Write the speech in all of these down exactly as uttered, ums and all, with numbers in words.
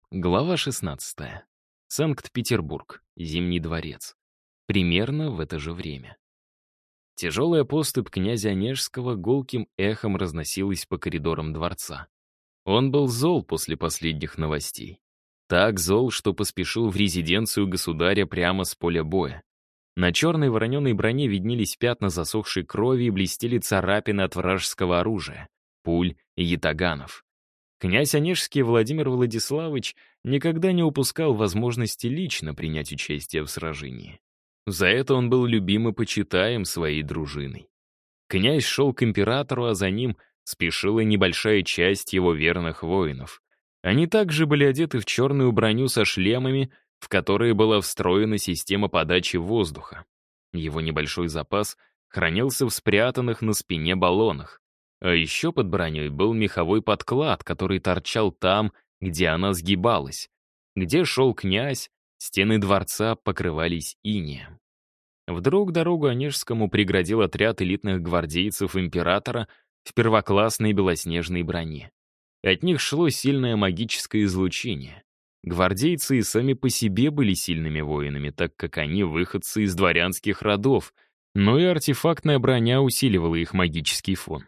Глава шестнадцатая. Санкт-Петербург. Зимний дворец. Примерно в это же время. Тяжелая поступь князя Онежского гулким эхом разносилась по коридорам дворца. Он был зол после последних новостей. Так зол, что поспешил в резиденцию государя прямо с поля боя. На черной вороненой броне виднелись пятна засохшей крови и блестели царапины от вражеского оружия, пуль и ятаганов. Князь Онежский Владимир Владиславович никогда не упускал возможности лично принять участие в сражении. За это он был любим и почитаем своей дружиной. Князь шел к императору, а за ним спешила небольшая часть его верных воинов. Они также были одеты в черную броню со шлемами, в которые была встроена система подачи воздуха. Его небольшой запас хранился в спрятанных на спине баллонах. А еще под броней был меховой подклад, который торчал там, где она сгибалась. Где шел князь, стены дворца покрывались инеем. Вдруг дорогу Онежскому преградил отряд элитных гвардейцев императора в первоклассной белоснежной броне. От них шло сильное магическое излучение. Гвардейцы и сами по себе были сильными воинами, так как они выходцы из дворянских родов, но и артефактная броня усиливала их магический фон.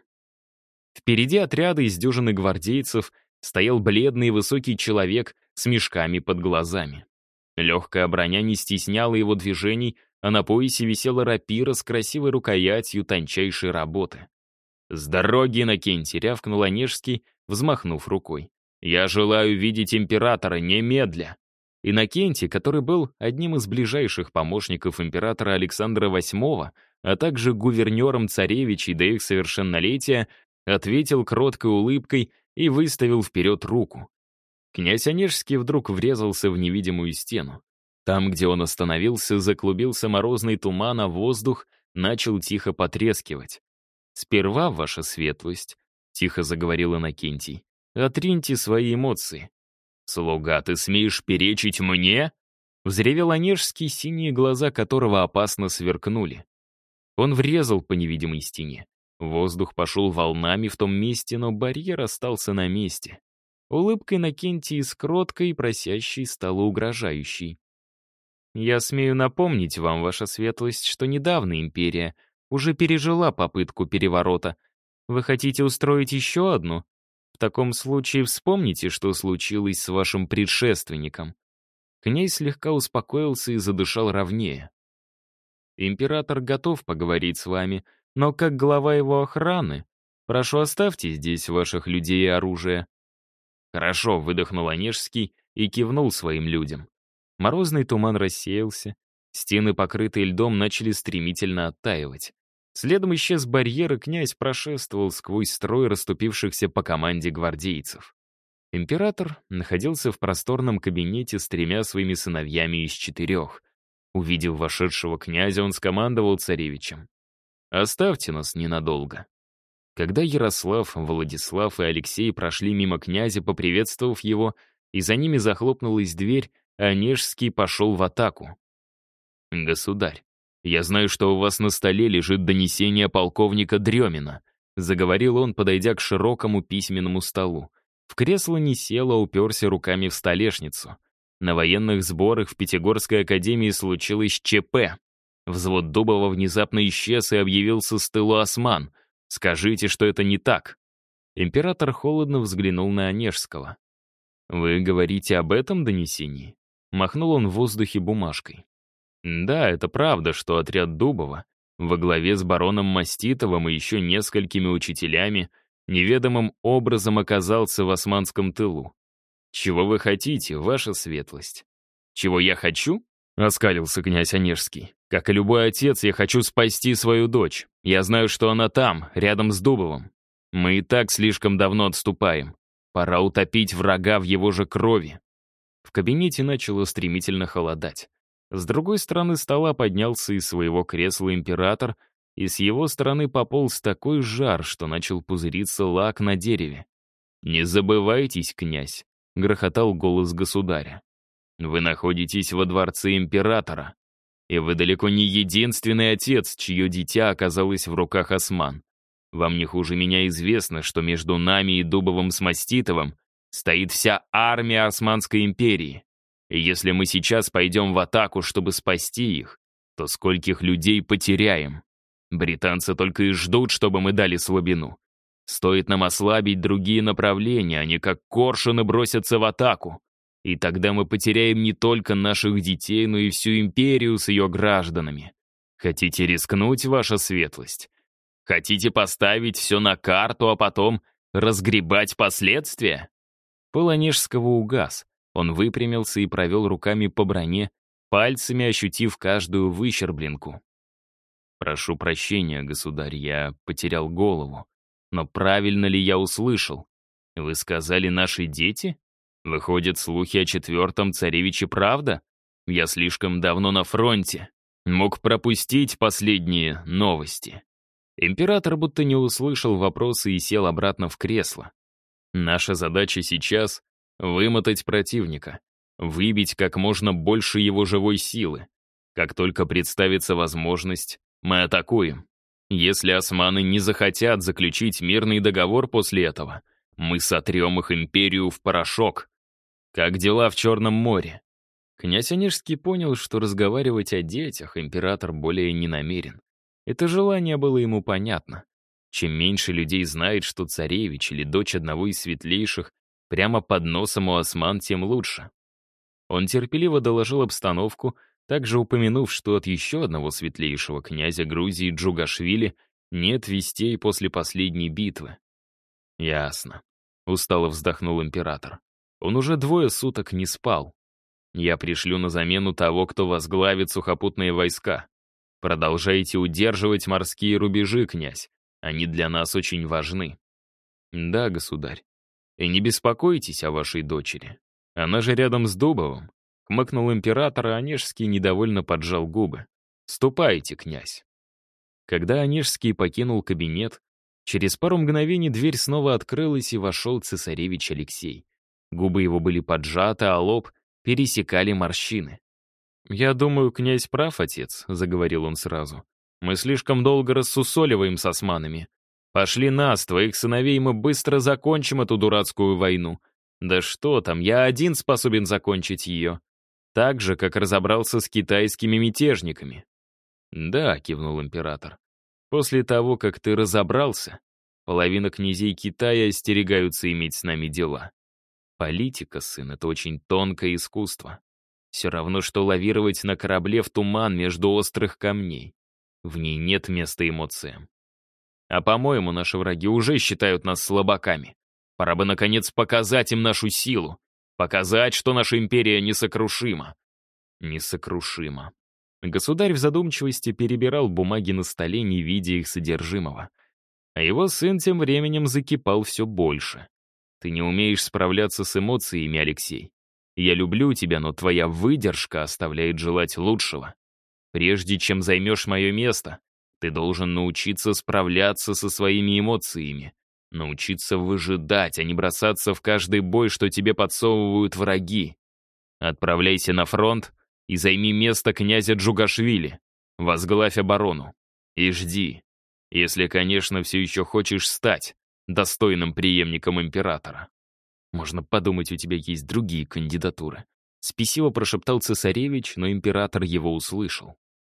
Впереди отряда из дюжины гвардейцев стоял бледный и высокий человек с мешками под глазами. Легкая броня не стесняла его движений, а на поясе висела рапира с красивой рукоятью тончайшей работы. «С дороги, Иннокентий!» — рявкнул Онежский, взмахнув рукой. «Я желаю видеть императора немедля!» Иннокентий, который был одним из ближайших помощников императора Александра восьмого, а также гувернером царевичей до их совершеннолетия, ответил кроткой улыбкой и выставил вперед руку. Князь Онежский вдруг врезался в невидимую стену. Там, где он остановился, заклубился морозный туман, а воздух начал тихо потрескивать. «Сперва, ваша светлость», — тихо заговорил Иннокентий, — «отриньте свои эмоции». «Слуга, ты смеешь перечить мне?» Взревел Онежский, синие глаза которого опасно сверкнули. Он врезал по невидимой стене. Воздух пошел волнами в том месте, но барьер остался на месте. Улыбка Иннокентии с кроткой и просящей стала угрожающей. «Я смею напомнить вам, ваша светлость, что недавно империя уже пережила попытку переворота. Вы хотите устроить еще одну? В таком случае вспомните, что случилось с вашим предшественником». Князь слегка успокоился и задышал ровнее. «Император готов поговорить с вами, но как глава его охраны, прошу, оставьте здесь ваших людей и оружие». «Хорошо», — выдохнул Онежский и кивнул своим людям. Морозный туман рассеялся, стены, покрытые льдом, начали стремительно оттаивать. Следом исчез барьер, и князь прошествовал сквозь строй расступившихся по команде гвардейцев. Император находился в просторном кабинете с тремя своими сыновьями из четырех. Увидев вошедшего князя, он скомандовал царевичем: «Оставьте нас ненадолго». Когда Ярослав, Владислав и Алексей прошли мимо князя, поприветствовав его, и за ними захлопнулась дверь, Онежский пошел в атаку. «Государь, я знаю, что у вас на столе лежит донесение полковника Дремина», заговорил он, подойдя к широкому письменному столу. В кресло не сел, а уперся руками в столешницу. На военных сборах в Пятигорской академии случилось ЧП. Взвод Дубова внезапно исчез и объявился с тылу осман. Скажите, что это не так». Император холодно взглянул на Онежского. «Вы говорите об этом донесении?» Махнул он в воздухе бумажкой. «Да, это правда, что отряд Дубова во главе с бароном Маститовым и еще несколькими учителями неведомым образом оказался в османском тылу. Чего вы хотите, ваша светлость?» «Чего я хочу?» — оскалился князь Онежский. «Как и любой отец, я хочу спасти свою дочь. Я знаю, что она там, рядом с Дубовым. Мы и так слишком давно отступаем. Пора утопить врага в его же крови». В кабинете начало стремительно холодать. С другой стороны стола поднялся из своего кресла император, и с его стороны пополз такой жар, что начал пузыриться лак на дереве. «Не забывайтесь, князь», — грохотал голос государя. «Вы находитесь во дворце императора, и вы далеко не единственный отец, чье дитя оказалось в руках осман. Вам не хуже меня известно, что между нами и Дубовым с Маститовым стоит вся армия Османской империи. И если мы сейчас пойдем в атаку, чтобы спасти их, то скольких людей потеряем? Британцы только и ждут, чтобы мы дали слабину. Стоит нам ослабить другие направления, они как коршуны бросятся в атаку. И тогда мы потеряем не только наших детей, но и всю империю с ее гражданами. Хотите рискнуть, ваша светлость? Хотите поставить все на карту, а потом разгребать последствия?» Пыл Онежского угас. Он выпрямился и провел руками по броне, пальцами ощутив каждую выщербленку. «Прошу прощения, государь, я потерял голову. Но правильно ли я услышал? Вы сказали, наши дети? Выходят, слухи о четвертом царевиче правда? Я слишком давно на фронте. Мог пропустить последние новости». Император будто не услышал вопросы и сел обратно в кресло. «Наша задача сейчас — вымотать противника, выбить как можно больше его живой силы. Как только представится возможность, мы атакуем. Если османы не захотят заключить мирный договор после этого, мы сотрем их империю в порошок. Как дела в Черном море?» Князь Онежский понял, что разговаривать о детях император более не намерен. Это желание было ему понятно. Чем меньше людей знает, что царевич или дочь одного из светлейших прямо под носом у осман, тем лучше. Он терпеливо доложил обстановку, также упомянув, что от еще одного светлейшего князя Грузии Джугашвили нет вестей после последней битвы. «Ясно», — устало вздохнул император. Он уже двое суток не спал. «Я пришлю на замену того, кто возглавит сухопутные войска. Продолжайте удерживать морские рубежи, князь. Они для нас очень важны». «Да, государь. И не беспокойтесь о вашей дочери. Она же рядом с Дубовым», — хмыкнул император, а Онежский недовольно поджал губы. «Ступайте, князь». Когда Онежский покинул кабинет, через пару мгновений дверь снова открылась, и вошел цесаревич Алексей. Губы его были поджаты, а лоб пересекали морщины. «Я думаю, князь прав, отец», — заговорил он сразу. «Мы слишком долго рассусоливаем с османами. Пошли нас, твоих сыновей, мы быстро закончим эту дурацкую войну. Да что там, я один способен закончить ее. Так же, как разобрался с китайскими мятежниками». «Да», — кивнул император. «После того, как ты разобрался, половина князей Китая остерегаются иметь с нами дела. Политика, сын, это очень тонкое искусство. Все равно, что лавировать на корабле в туман между острых камней. В ней нет места эмоциям. А по-моему, наши враги уже считают нас слабаками. Пора бы, наконец, показать им нашу силу. Показать, что наша империя несокрушима». Несокрушима. Государь в задумчивости перебирал бумаги на столе, не видя их содержимого. А его сын тем временем закипал все больше. «Ты не умеешь справляться с эмоциями, Алексей. Я люблю тебя, но твоя выдержка оставляет желать лучшего. Прежде чем займешь мое место, ты должен научиться справляться со своими эмоциями, научиться выжидать, а не бросаться в каждый бой, что тебе подсовывают враги. Отправляйся на фронт и займи место князя Джугашвили, возглавь оборону. И жди, если, конечно, все еще хочешь стать достойным преемником императора. Можно подумать, у тебя есть другие кандидатуры». Спесиво прошептал цесаревич, но император его услышал.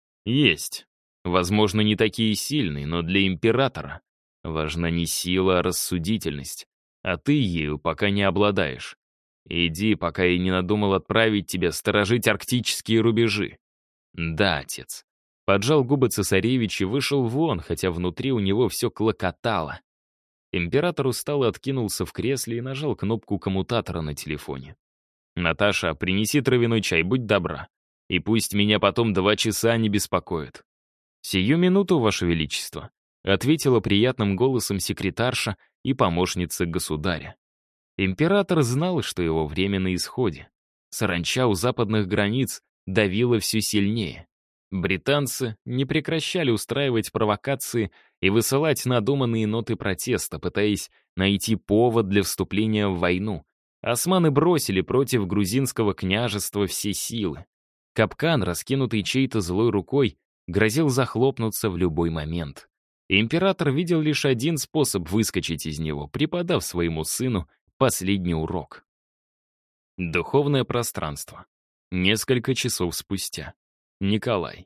«Есть. Возможно, не такие сильные, но для императора важна не сила, а рассудительность. А ты ею пока не обладаешь. Иди, пока я не надумал отправить тебя сторожить арктические рубежи». «Да, отец». Поджал губы цесаревич и вышел вон, хотя внутри у него все клокотало. Император устало откинулся в кресле и нажал кнопку коммутатора на телефоне. «Наташа, принеси травяной чай, будь добра. И пусть меня потом два часа не беспокоит». «Сию минуту, Ваше Величество», — ответила приятным голосом секретарша и помощница государя. Император знал, что его время на исходе. Саранча у западных границ давила все сильнее. Британцы не прекращали устраивать провокации и высылать надуманные ноты протеста, пытаясь найти повод для вступления в войну. Османы бросили против грузинского княжества все силы. Капкан, раскинутый чьей-то злой рукой, грозил захлопнуться в любой момент. Император видел лишь один способ выскочить из него, преподав своему сыну Последний урок. Духовное пространство. Несколько часов спустя. Николай.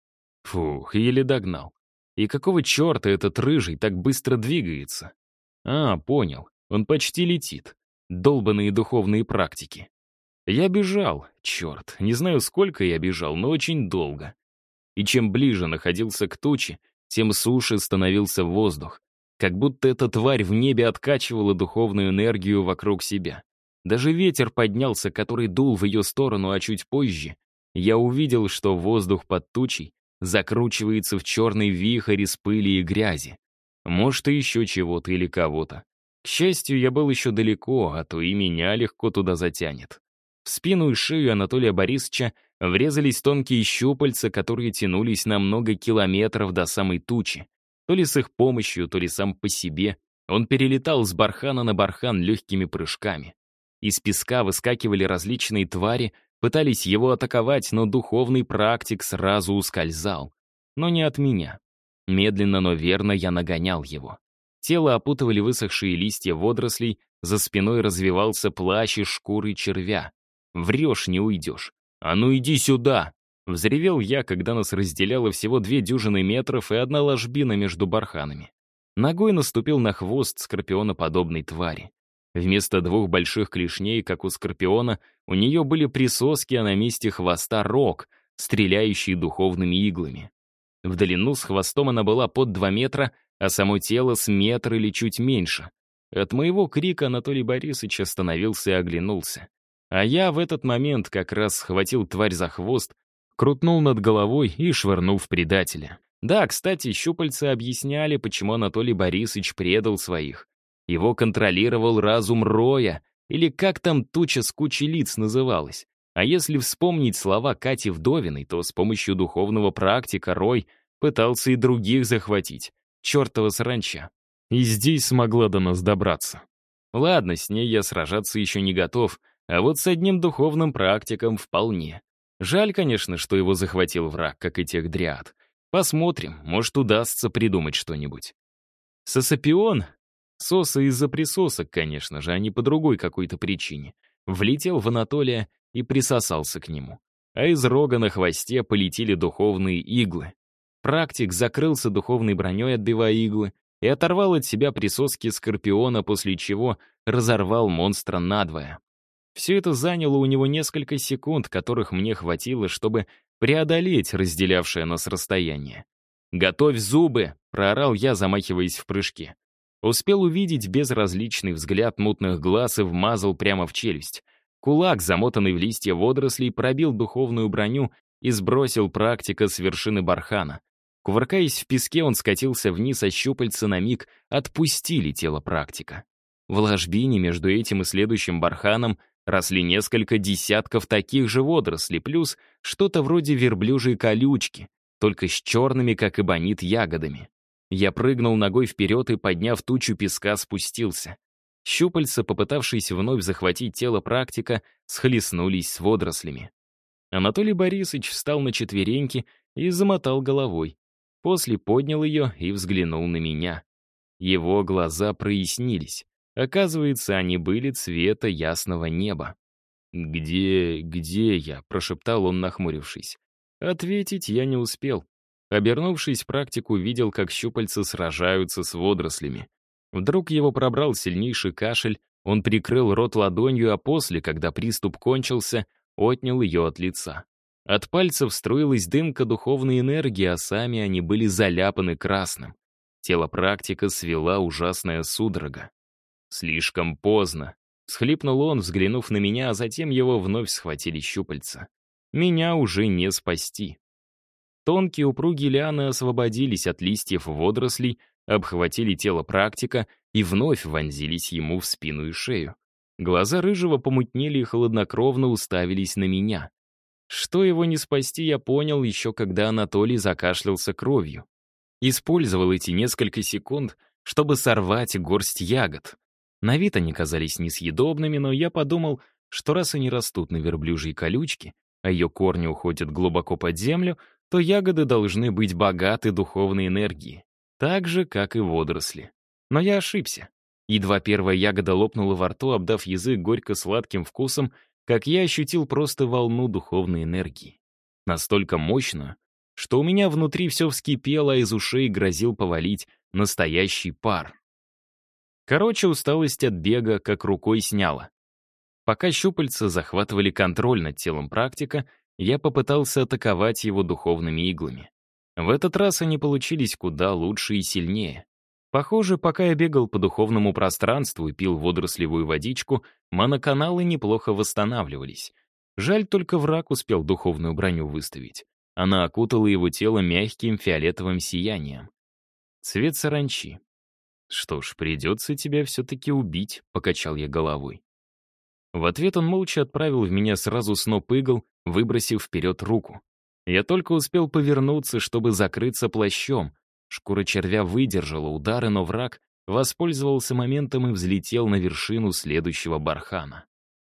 Фух, еле догнал. И какого черта этот рыжий так быстро двигается? А, понял, он почти летит. Долбаные духовные практики. Я бежал, черт, не знаю, сколько я бежал, но очень долго. И чем ближе находился к туче, тем суше становился воздух. Как будто эта тварь в небе откачивала духовную энергию вокруг себя. Даже ветер поднялся, который дул в ее сторону, а чуть позже я увидел, что воздух под тучей закручивается в черный вихрь из пыли и грязи. Может, и еще чего-то или кого-то. К счастью, я был еще далеко, а то и меня легко туда затянет. В спину и шею Анатолия Борисовича врезались тонкие щупальца, которые тянулись на много километров до самой тучи. То ли с их помощью, то ли сам по себе. Он перелетал с бархана на бархан легкими прыжками. Из песка выскакивали различные твари, пытались его атаковать, но духовный практик сразу ускользал. Но не от меня. Медленно, но верно я нагонял его. Тело опутывали высохшие листья водорослей, за спиной развивался плащ из шкуры червя. «Врешь, не уйдешь. А ну иди сюда!» Взревел я, когда нас разделяло всего две дюжины метров и одна ложбина между барханами. Ногой наступил на хвост скорпионоподобной твари. Вместо двух больших клешней, как у скорпиона, у нее были присоски, а на месте хвоста рог, стреляющий духовными иглами. В длину с хвостом она была под два метра, а само тело с метр или чуть меньше. От моего крика Анатолий Борисович остановился и оглянулся. А я в этот момент как раз схватил тварь за хвост, крутнул над головой и швырнул в предателя. Да, кстати, щупальца объясняли, почему Анатолий Борисович предал своих. Его контролировал разум Роя, или как там туча с кучей лиц называлась. А если вспомнить слова Кати Вдовиной, то с помощью духовного практика Рой пытался и других захватить. Чертова саранча. И здесь смогла до нас добраться. Ладно, с ней я сражаться еще не готов, а вот с одним духовным практиком вполне. Жаль, конечно, что его захватил враг, как и тех дриад. Посмотрим, может, удастся придумать что-нибудь. Сосапион, соса из-за присосок, конечно же, а не по другой какой-то причине, влетел в Анатолия и присосался к нему. А из рога на хвосте полетели духовные иглы. Практик закрылся духовной броней, отбивая иглы, и оторвал от себя присоски скорпиона, после чего разорвал монстра надвое. Все это заняло у него несколько секунд, которых мне хватило, чтобы преодолеть разделявшее нас расстояние. «Готовь зубы!» — проорал я, замахиваясь в прыжке. Успел увидеть безразличный взгляд мутных глаз и вмазал прямо в челюсть. Кулак, замотанный в листья водорослей, пробил духовную броню и сбросил практика с вершины бархана. Кувыркаясь в песке, он скатился вниз, а щупальца на миг отпустили тело практика. В ложбине между этим и следующим барханом росли несколько десятков таких же водорослей, плюс что-то вроде верблюжьей колючки, только с черными, как эбонит, ягодами. Я прыгнул ногой вперед и, подняв тучу песка, спустился. Щупальца, попытавшись вновь захватить тело практика, схлестнулись с водорослями. Анатолий Борисович встал на четвереньки и замотал головой. После поднял ее и взглянул на меня. Его глаза прояснились. Оказывается, они были цвета ясного неба. «Где... где я?» — прошептал он, нахмурившись. Ответить я не успел. Обернувшись, практик увидел, как щупальца сражаются с водорослями. Вдруг его пробрал сильнейший кашель, он прикрыл рот ладонью, а после, когда приступ кончился, отнял ее от лица. От пальцев струилась дымка духовной энергии, а сами они были заляпаны красным. Тело практика свела ужасная судорога. «Слишком поздно», — всхлипнул он, взглянув на меня, а затем его вновь схватили щупальца. «Меня уже не спасти». Тонкие упругие лианы освободились от листьев водорослей, обхватили тело практика и вновь вонзились ему в спину и шею. Глаза рыжего помутнели и хладнокровно уставились на меня. Что его не спасти, я понял еще когда Анатолий закашлялся кровью. Использовал эти несколько секунд, чтобы сорвать горсть ягод. На вид они казались несъедобными, но я подумал, что раз они растут на верблюжьей колючке, а ее корни уходят глубоко под землю, то ягоды должны быть богаты духовной энергией, так же, как и водоросли. Но я ошибся. Едва первая ягода лопнула во рту, обдав язык горько-сладким вкусом, как я ощутил просто волну духовной энергии. Настолько мощную, что у меня внутри все вскипело, а из ушей грозил повалить настоящий пар. Короче, усталость от бега как рукой сняло. Пока щупальца захватывали контроль над телом практика, я попытался атаковать его духовными иглами. В этот раз они получились куда лучше и сильнее. Похоже, пока я бегал по духовному пространству и пил водорослевую водичку, моноканалы неплохо восстанавливались. Жаль, только враг успел духовную броню выставить. Она окутала его тело мягким фиолетовым сиянием. Цвет саранчи. «Что ж, придется тебя все-таки убить», — покачал я головой. В ответ он молча отправил в меня сразу сноп игл, выбросив вперед руку. Я только успел повернуться, чтобы закрыться плащом. Шкура червя выдержала удары, но враг воспользовался моментом и взлетел на вершину следующего бархана.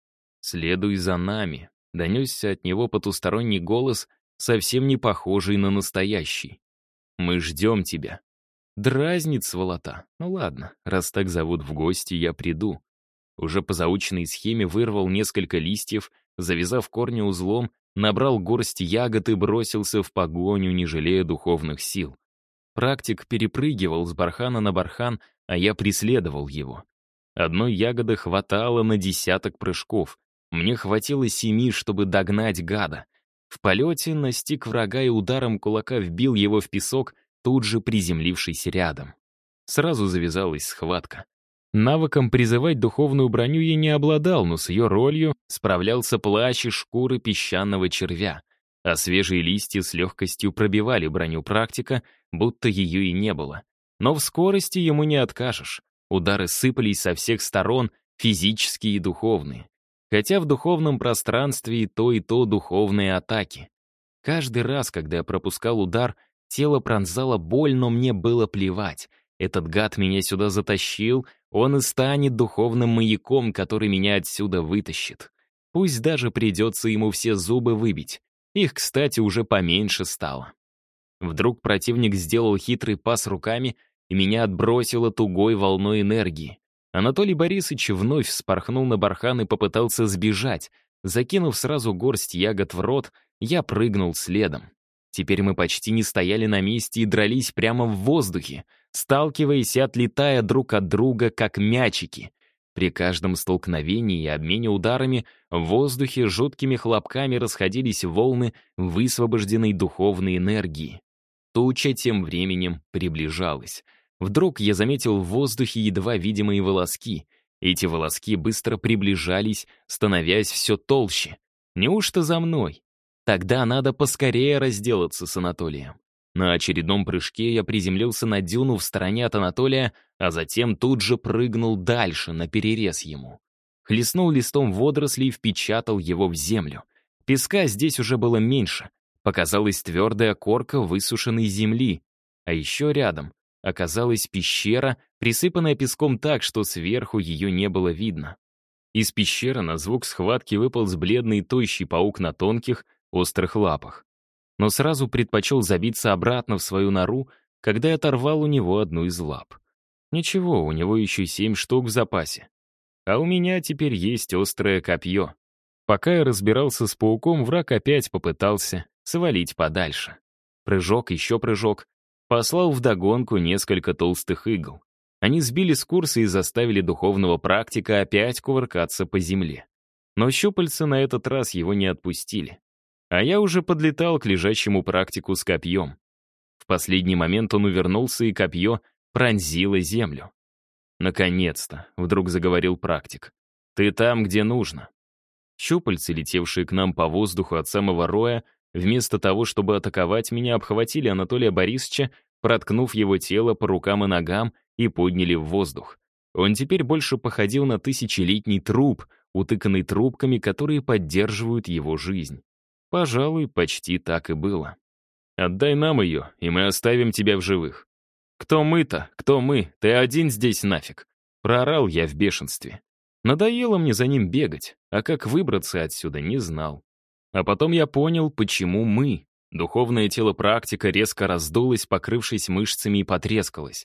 «Следуй за нами», — донесся от него потусторонний голос, совсем не похожий на настоящий. «Мы ждем тебя». Дразнит сволота. Ну ладно, раз так зовут в гости, я приду. Уже по заученной схеме вырвал несколько листьев, завязав корни узлом, набрал горсть ягод и бросился в погоню, не жалея духовных сил. Практик перепрыгивал с бархана на бархан, а я преследовал его. Одной ягоды хватало на десяток прыжков. Мне хватило семи, чтобы догнать гада. В полете настиг врага и ударом кулака вбил его в песок, тут же приземлившийся рядом. Сразу завязалась схватка. Навыком призывать духовную броню я не обладал, но с ее ролью справлялся плащ из шкуры песчаного червя, а свежие листья с легкостью пробивали броню практика, будто ее и не было. Но в скорости ему не откажешь. Удары сыпались со всех сторон, физические и духовные. Хотя в духовном пространстве и то, и то духовные атаки. Каждый раз, когда я пропускал удар, тело пронзало боль, но мне было плевать. Этот гад меня сюда затащил, он и станет духовным маяком, который меня отсюда вытащит. Пусть даже придется ему все зубы выбить. Их, кстати, уже поменьше стало. Вдруг противник сделал хитрый пас руками, и меня отбросило тугой волной энергии. Анатолий Борисович вновь вспорхнул на бархан и попытался сбежать. Закинув сразу горсть ягод в рот, я прыгнул следом. Теперь мы почти не стояли на месте и дрались прямо в воздухе, сталкиваясь и отлетая друг от друга, как мячики. При каждом столкновении и обмене ударами в воздухе жуткими хлопками расходились волны высвобожденной духовной энергии. Туча тем временем приближалась. Вдруг я заметил в воздухе едва видимые волоски. Эти волоски быстро приближались, становясь все толще. Неужто за мной? Тогда надо поскорее разделаться с Анатолием. На очередном прыжке я приземлился на дюну в стороне от Анатолия, а затем тут же прыгнул дальше, наперерез ему. Хлестнул листом водорослей и впечатал его в землю. Песка здесь уже было меньше. Показалась твердая корка высушенной земли. А еще рядом оказалась пещера, присыпанная песком так, что сверху ее не было видно. Из пещеры на звук схватки выполз бледный тощий паук на тонких, острых лапах. Но сразу предпочел забиться обратно в свою нору, когда я оторвал у него одну из лап. Ничего, у него еще семь штук в запасе. А у меня теперь есть острое копье. Пока я разбирался с пауком, враг опять попытался свалить подальше. Прыжок, еще прыжок. Послал вдогонку несколько толстых игл. Они сбили с курса и заставили духовного практика опять кувыркаться по земле. Но щупальца на этот раз его не отпустили. А я уже подлетал к лежащему практику с копьем. В последний момент он увернулся, и копье пронзило землю. «Наконец-то», — вдруг заговорил практик, — «ты там, где нужно». Щупальцы, летевшие к нам по воздуху от самого роя, вместо того, чтобы атаковать меня, обхватили Анатолия Борисовича, проткнув его тело по рукам и ногам, и подняли в воздух. Он теперь больше походил на тысячелетний труп, утыканный трубками, которые поддерживают его жизнь. Пожалуй, почти так и было. «Отдай нам ее, и мы оставим тебя в живых». «Кто мы-то? Кто мы? Ты один здесь нафиг!» Проорал я в бешенстве. Надоело мне за ним бегать, а как выбраться отсюда, не знал. А потом я понял, почему мы. Духовное тело практика резко раздулось, покрывшись мышцами, и потрескалось.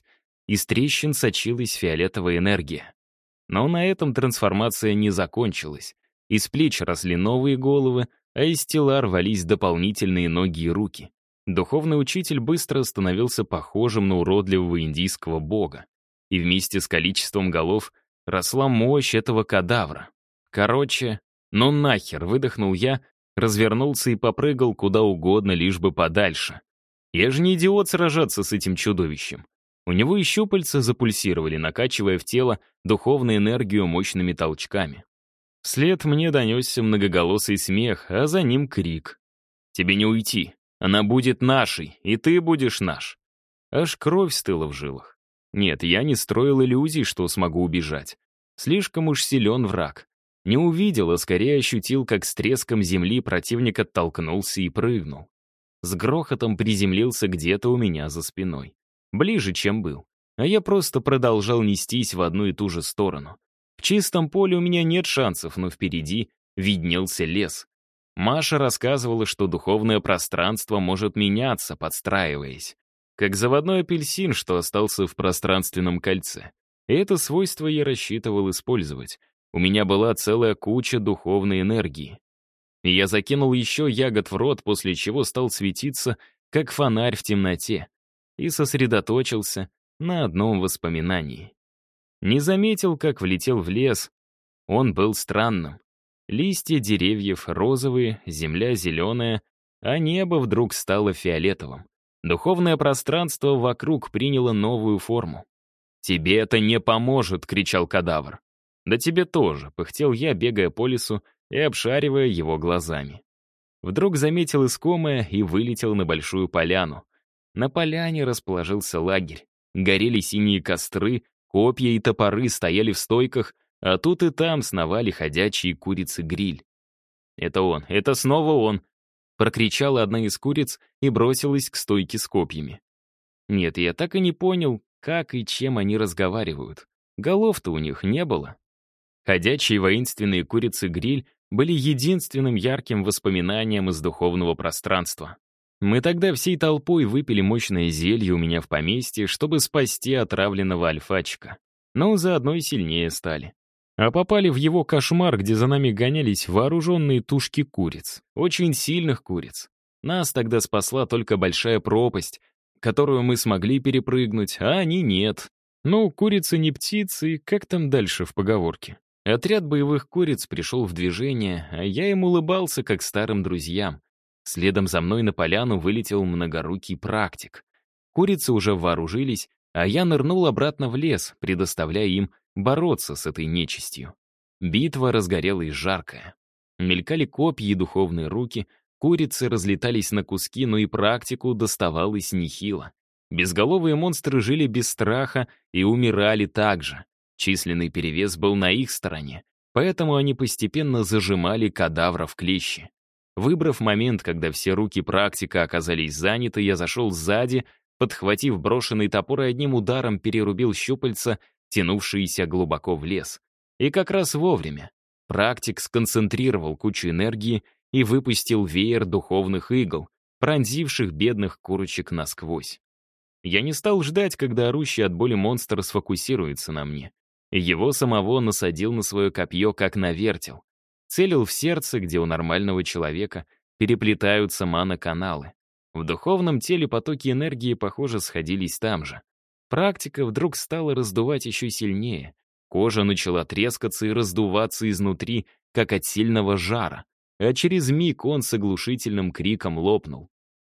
из трещин сочилась фиолетовая энергия. Но на этом трансформация не закончилась. Из плеч росли новые головы, а из тела рвались дополнительные ноги и руки. Духовный учитель быстро становился похожим на уродливого индийского бога. И вместе с количеством голов росла мощь этого кадавра. Короче, ну нахер, выдохнул я, развернулся и попрыгал куда угодно, лишь бы подальше. Я же не идиот сражаться с этим чудовищем. У него и щупальца запульсировали, накачивая в тело духовную энергию мощными толчками. Вслед мне донесся многоголосый смех, а за ним крик. «Тебе не уйти. Она будет нашей, и ты будешь наш». Аж кровь стыла в жилах. Нет, я не строил иллюзий, что смогу убежать. Слишком уж силен враг. Не увидел, а скорее ощутил, как с треском земли противник оттолкнулся и прыгнул. С грохотом приземлился где-то у меня за спиной. Ближе, чем был. А я просто продолжал нестись в одну и ту же сторону. В чистом поле у меня нет шансов, но впереди виднелся лес. Маша рассказывала, что духовное пространство может меняться, подстраиваясь. Как заводной апельсин, что остался в пространственном кольце. И это свойство я рассчитывал использовать. У меня была целая куча духовной энергии. И я закинул еще ягод в рот, после чего стал светиться, как фонарь в темноте, и сосредоточился на одном воспоминании. Не заметил, как влетел в лес. Он был странным. Листья деревьев розовые, земля зеленая, а небо вдруг стало фиолетовым. Духовное пространство вокруг приняло новую форму. «Тебе это не поможет!» — кричал кадавр. «Да тебе тоже!» — пыхтел я, бегая по лесу и обшаривая его глазами. Вдруг заметил искомое и вылетел на большую поляну. На поляне расположился лагерь. Горели синие костры, копья и топоры стояли в стойках, а тут и там сновали ходячие курицы-гриль. «Это он! Это снова он!» — прокричала одна из куриц и бросилась к стойке с копьями. Нет, я так и не понял, как и чем они разговаривают. Голов-то у них не было. Ходячие воинственные курицы-гриль были единственным ярким воспоминанием из духовного пространства. Мы тогда всей толпой выпили мощное зелье у меня в поместье, чтобы спасти отравленного альфачика. Но заодно и сильнее стали. А попали в его кошмар, где за нами гонялись вооруженные тушки куриц. Очень сильных куриц. Нас тогда спасла только большая пропасть, которую мы смогли перепрыгнуть, а они нет. Ну, курицы не птицы, как там дальше в поговорке? Отряд боевых куриц пришел в движение, а я им улыбался, как старым друзьям. Следом за мной на поляну вылетел многорукий практик. Курицы уже вооружились, а я нырнул обратно в лес, предоставляя им бороться с этой нечистью. Битва разгорелась жаркая. Мелькали копья и духовные руки, курицы разлетались на куски, но и практику доставалось нехило. Безголовые монстры жили без страха и умирали так же. Численный перевес был на их стороне, поэтому они постепенно зажимали кадавра в клещи. Выбрав момент, когда все руки практика оказались заняты, я зашел сзади, подхватив брошенный топор и одним ударом перерубил щупальца, тянувшиеся глубоко в лес. И как раз вовремя. Практик сконцентрировал кучу энергии и выпустил веер духовных игл, пронзивших бедных курочек насквозь. Я не стал ждать, когда орущий от боли монстр сфокусируется на мне. Его самого насадил на свое копье, как на вертел. Целил в сердце, где у нормального человека переплетаются мано-каналы. В духовном теле потоки энергии, похоже, сходились там же. Практика вдруг стала раздувать еще сильнее. Кожа начала трескаться и раздуваться изнутри, как от сильного жара, а через миг он с оглушительным криком лопнул.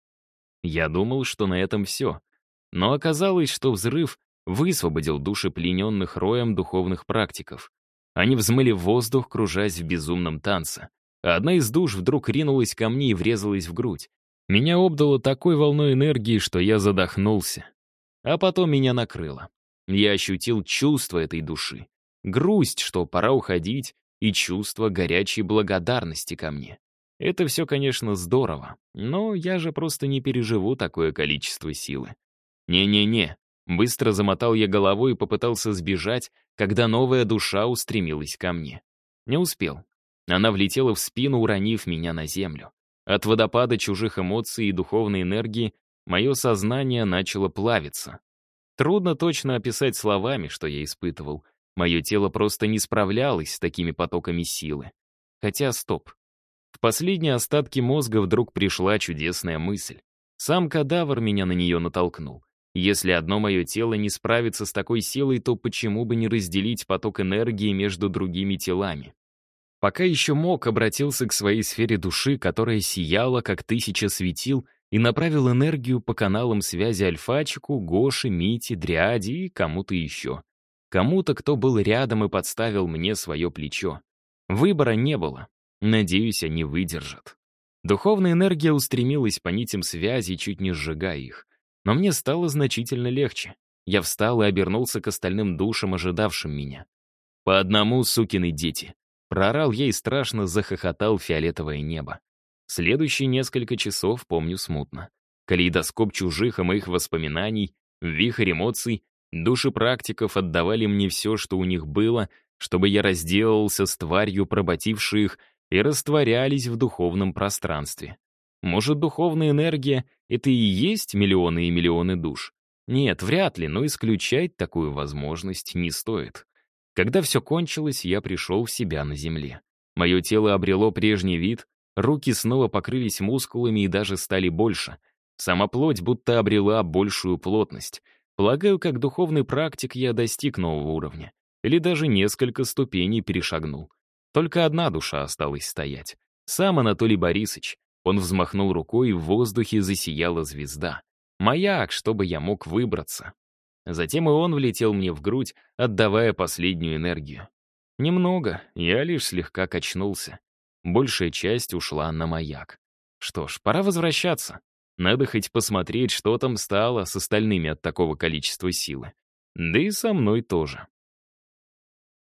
Я думал, что на этом все. Но оказалось, что взрыв высвободил души плененных роем духовных практиков. Они взмыли в воздух, кружась в безумном танце. А одна из душ вдруг ринулась ко мне и врезалась в грудь. Меня обдало такой волной энергии, что я задохнулся. А потом меня накрыло. Я ощутил чувство этой души. Грусть, что пора уходить, и чувство горячей благодарности ко мне. Это все, конечно, здорово, но я же просто не переживу такое количество силы. Не-не-не. Быстро замотал я головой и попытался сбежать, когда новая душа устремилась ко мне. Не успел. Она влетела в спину, уронив меня на землю. От водопада чужих эмоций и духовной энергии мое сознание начало плавиться. Трудно точно описать словами, что я испытывал. Мое тело просто не справлялось с такими потоками силы. Хотя, стоп. В последние остатки мозга вдруг пришла чудесная мысль. Сам кадавр меня на нее натолкнул. Если одно мое тело не справится с такой силой, то почему бы не разделить поток энергии между другими телами? Пока еще мог, обратился к своей сфере души, которая сияла, как тысяча светил, и направил энергию по каналам связи Альфачику, Гоше, Мите, Дриаде и кому-то еще. Кому-то, кто был рядом и подставил мне свое плечо. Выбора не было. Надеюсь, они выдержат. Духовная энергия устремилась по нитям связи, чуть не сжигая их. Но мне стало значительно легче. Я встал и обернулся к остальным душам, ожидавшим меня. «По одному, сукины дети!» Проорал я и страшно захохотал фиолетовое небо. Следующие несколько часов помню смутно. Калейдоскоп чужих и моих воспоминаний, вихрь эмоций, души практиков отдавали мне все, что у них было, чтобы я разделался с тварью, проботившей их, и растворялись в духовном пространстве. Может, духовная энергия — это и есть миллионы и миллионы душ? Нет, вряд ли, но исключать такую возможность не стоит. Когда все кончилось, я пришел в себя на земле. Мое тело обрело прежний вид, руки снова покрылись мускулами и даже стали больше. Сама плоть будто обрела большую плотность. Полагаю, как духовный практик я достиг нового уровня. Или даже несколько ступеней перешагнул. Только одна душа осталась стоять. Сам Анатолий Борисович. Он взмахнул рукой, и в воздухе засияла звезда. Маяк, чтобы я мог выбраться. Затем и он влетел мне в грудь, отдавая последнюю энергию. Немного, я лишь слегка качнулся. Большая часть ушла на маяк. Что ж, пора возвращаться. Надо хоть посмотреть, что там стало с остальными от такого количества силы. Да и со мной тоже.